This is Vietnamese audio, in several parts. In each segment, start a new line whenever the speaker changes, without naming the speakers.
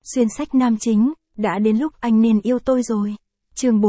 Xuyên sách nam chính, đã đến lúc anh nên yêu tôi rồi. Chương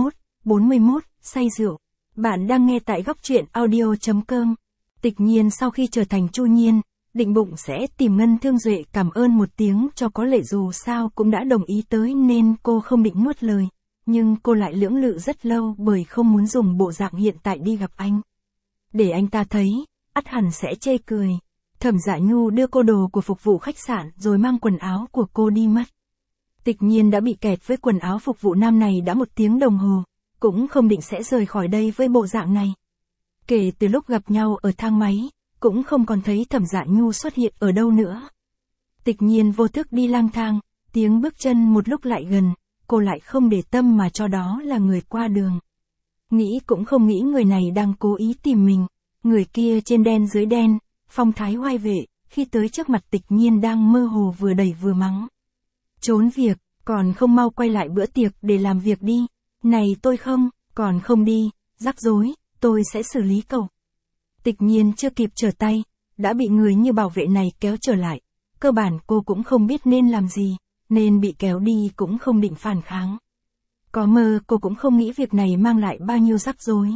41, say rượu. Bạn đang nghe tại góc truyện audio.com. Tịch Nhiên sau khi trở thành Chu Nhiên, định bụng sẽ tìm Ngân Thương Duệ cảm ơn một tiếng cho có lệ, dù sao cũng đã đồng ý tới nên cô không định nuốt lời. Nhưng cô lại lưỡng lự rất lâu bởi không muốn dùng bộ dạng hiện tại đi gặp anh. Để anh ta thấy, ắt hẳn sẽ chê cười. Thẩm Dạ Nhu đưa cô đồ của phục vụ khách sạn rồi mang quần áo của cô đi mất. Tịch Nhiên đã bị kẹt với quần áo phục vụ nam này đã 1 tiếng đồng hồ, cũng không định sẽ rời khỏi đây với bộ dạng này. Kể từ lúc gặp nhau ở thang máy, cũng không còn thấy Thẩm Dạ Nhu xuất hiện ở đâu nữa. Tịch Nhiên vô thức đi lang thang, tiếng bước chân một lúc lại gần, cô lại không để tâm mà cho đó là người qua đường. Nghĩ cũng không nghĩ người này đang cố ý tìm mình, người kia trên đen dưới đen, phong thái oai vệ, khi tới trước mặt Tịch Nhiên đang mơ hồ vừa đẩy vừa mắng. Trốn việc, còn không mau quay lại bữa tiệc để làm việc đi. Này tôi không, còn không đi, rắc rối, tôi sẽ xử lý cậu. Tịch Nhiên chưa kịp trở tay, đã bị người như bảo vệ này kéo trở lại. Cơ bản cô cũng không biết nên làm gì, nên bị kéo đi cũng không định phản kháng. Có mơ cô cũng không nghĩ việc này mang lại bao nhiêu rắc rối.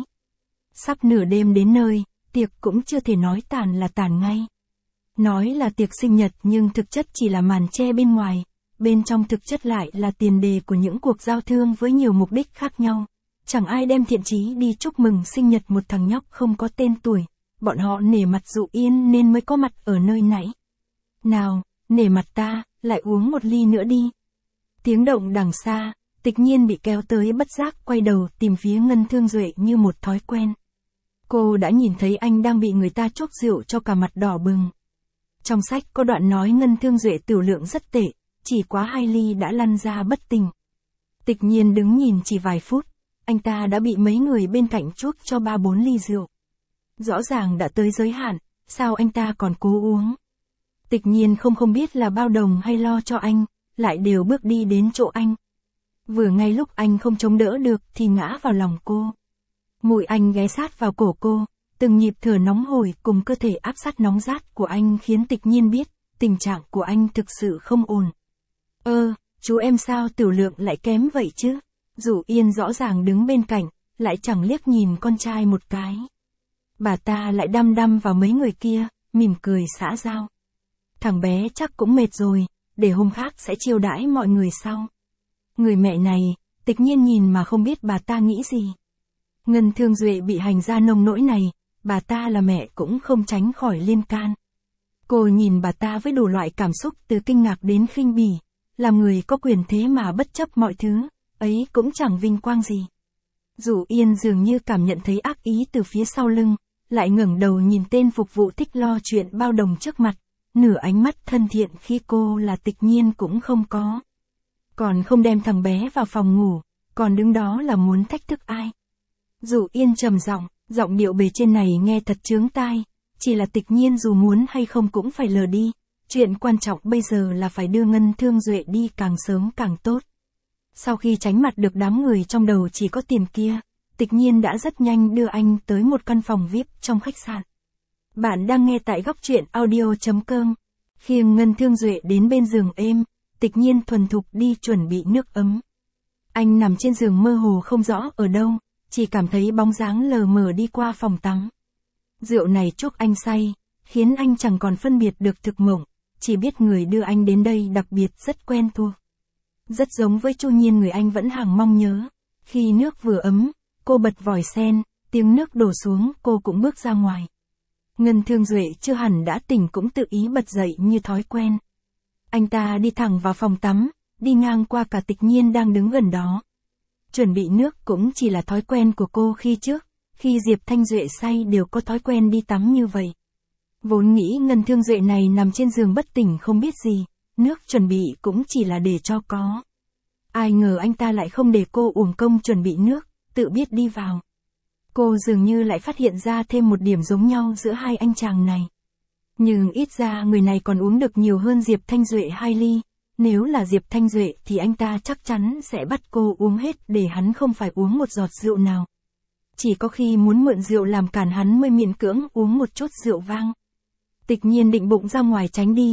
Sắp nửa đêm đến nơi, tiệc cũng chưa thể nói tàn là tàn ngay. Nói là tiệc sinh nhật nhưng thực chất chỉ là màn che bên ngoài, bên trong thực chất lại là tiền đề của những cuộc giao thương với nhiều mục đích khác nhau. Chẳng ai đem thiện chí đi chúc mừng sinh nhật một thằng nhóc không có tên tuổi, bọn họ nể mặt Dụ Yên nên mới có mặt ở nơi nãy. Nào, nể mặt ta, lại uống một ly nữa đi. Tiếng động đằng xa, Tịch Nhiên bị kéo tới bất giác quay đầu tìm phía Ngân Thương Duệ như một thói quen. Cô đã nhìn thấy anh đang bị người ta chuốc rượu cho cả mặt đỏ bừng. Trong sách có đoạn nói Ngân Thương Duệ tiểu lượng rất tệ, chỉ quá 2 ly đã lăn ra bất tỉnh. Tịch Nhiên đứng nhìn chỉ vài phút, anh ta đã bị mấy người bên cạnh chuốc cho 3-4 ly rượu. Rõ ràng đã tới giới hạn, sao anh ta còn cố uống? Tịch Nhiên không biết là bao đồng hay lo cho anh, lại đều bước đi đến chỗ anh. Vừa ngay lúc anh không chống đỡ được thì ngã vào lòng cô. Mũi anh ghé sát vào cổ cô, từng nhịp thở nóng hổi cùng cơ thể áp sát nóng rát của anh khiến Tịch Nhiên biết, tình trạng của anh thực sự không ổn. Chú em sao tiểu lượng lại kém vậy chứ? Dụ Yên rõ ràng đứng bên cạnh, lại chẳng liếc nhìn con trai một cái. Bà ta lại đăm đăm vào mấy người kia, mỉm cười xã giao. Thằng bé chắc cũng mệt rồi, để hôm khác sẽ chiêu đãi mọi người sau. Người mẹ này, Tịch Nhiên nhìn mà không biết bà ta nghĩ gì. Ngân Thương Duệ bị hành ra nông nỗi này, bà ta là mẹ cũng không tránh khỏi liên can. Cô nhìn bà ta với đủ loại cảm xúc từ kinh ngạc đến khinh bỉ, làm người có quyền thế mà bất chấp mọi thứ, ấy cũng chẳng vinh quang gì. Dụ Yên dường như cảm nhận thấy ác ý từ phía sau lưng, lại ngẩng đầu nhìn tên phục vụ thích lo chuyện bao đồng trước mặt, nửa ánh mắt thân thiện khi cô là Tịch Nhiên cũng không có. Còn không đem thằng bé vào phòng ngủ, còn đứng đó là muốn thách thức ai. Dụ Yên trầm giọng điệu bề trên này nghe thật chướng tai, chỉ là Tịch Nhiên dù muốn hay không cũng phải lờ đi, chuyện quan trọng bây giờ là phải đưa Ngân Thương Duệ đi càng sớm càng tốt. Sau khi tránh mặt được đám người trong đầu chỉ có tiền kia, Tịch Nhiên đã rất nhanh đưa anh tới một căn phòng VIP trong khách sạn. Bạn đang nghe tại góc truyện audio.com. Khiêng Ngân Thương Duệ đến bên giường êm, Tịch Nhiên thuần thục đi chuẩn bị nước ấm. Anh nằm trên giường mơ hồ không rõ ở đâu, chỉ cảm thấy bóng dáng lờ mờ đi qua phòng tắm. Rượu này chuốc anh say, khiến anh chẳng còn phân biệt được thực mộng, chỉ biết người đưa anh đến đây đặc biệt rất quen thuộc. Rất giống với Chu Nhiên người anh vẫn hàng mong nhớ. Khi nước vừa ấm, cô bật vòi sen, tiếng nước đổ xuống cô cũng bước ra ngoài. Ngân Thương Duệ chưa hẳn đã tỉnh cũng tự ý bật dậy như thói quen. Anh ta đi thẳng vào phòng tắm, đi ngang qua cả Tịch Nhiên đang đứng gần đó. Chuẩn bị nước cũng chỉ là thói quen của cô khi trước, khi Diệp Thanh Duệ say đều có thói quen đi tắm như vậy. Vốn nghĩ Ngân Thương Duệ này nằm trên giường bất tỉnh không biết gì, nước chuẩn bị cũng chỉ là để cho có. Ai ngờ anh ta lại không để cô uổng công chuẩn bị nước, tự biết đi vào. Cô dường như lại phát hiện ra thêm một điểm giống nhau giữa hai anh chàng này. Nhưng ít ra người này còn uống được nhiều hơn Diệp Thanh Duệ 2 ly, nếu là Diệp Thanh Duệ thì anh ta chắc chắn sẽ bắt cô uống hết để hắn không phải uống một giọt rượu nào. Chỉ có khi muốn mượn rượu làm cản hắn mới miễn cưỡng uống một chút rượu vang. Tịch Nhiên định bụng ra ngoài tránh đi,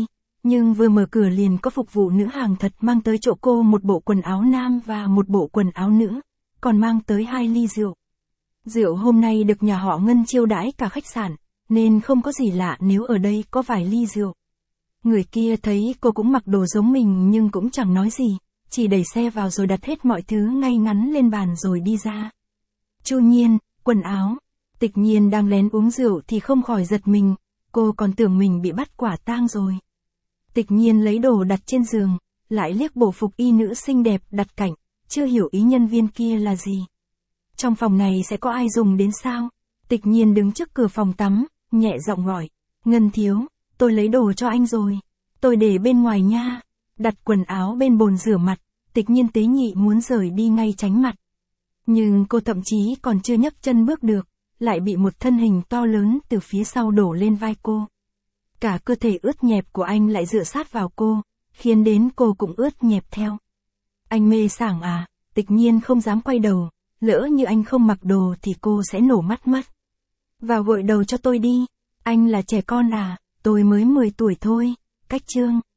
Nhưng vừa mở cửa liền có phục vụ nữ hàng thật mang tới chỗ cô một bộ quần áo nam và một bộ quần áo nữ, còn mang tới 2 ly rượu. Rượu hôm nay được nhà họ Ngân chiêu đãi cả khách sạn, nên không có gì lạ nếu ở đây có vài ly rượu. Người kia thấy cô cũng mặc đồ giống mình nhưng cũng chẳng nói gì, chỉ đẩy xe vào rồi đặt hết mọi thứ ngay ngắn lên bàn rồi đi ra. Chu Nhiên, quần áo. Tịch Nhiên đang lén uống rượu thì không khỏi giật mình, cô còn tưởng mình bị bắt quả tang rồi. Tịch Nhiên lấy đồ đặt trên giường, lại liếc bộ phục y nữ xinh đẹp đặt cạnh, chưa hiểu ý nhân viên kia là gì. Trong phòng này sẽ có ai dùng đến sao? Tịch Nhiên đứng trước cửa phòng tắm, nhẹ giọng gọi. Ngân thiếu, tôi lấy đồ cho anh rồi. Tôi để bên ngoài nha. Đặt quần áo bên bồn rửa mặt, Tịch Nhiên tế nhị muốn rời đi ngay tránh mặt. Nhưng cô thậm chí còn chưa nhấc chân bước được, lại bị một thân hình to lớn từ phía sau đổ lên vai cô. Cả cơ thể ướt nhẹp của anh lại dựa sát vào cô, khiến đến cô cũng ướt nhẹp theo. Anh mê sảng à? Tịch Nhiên không dám quay đầu, lỡ như anh không mặc đồ thì cô sẽ nổ mắt mất. Vào gội đầu cho tôi đi, anh là trẻ con à, tôi mới 10 tuổi thôi, cách chương.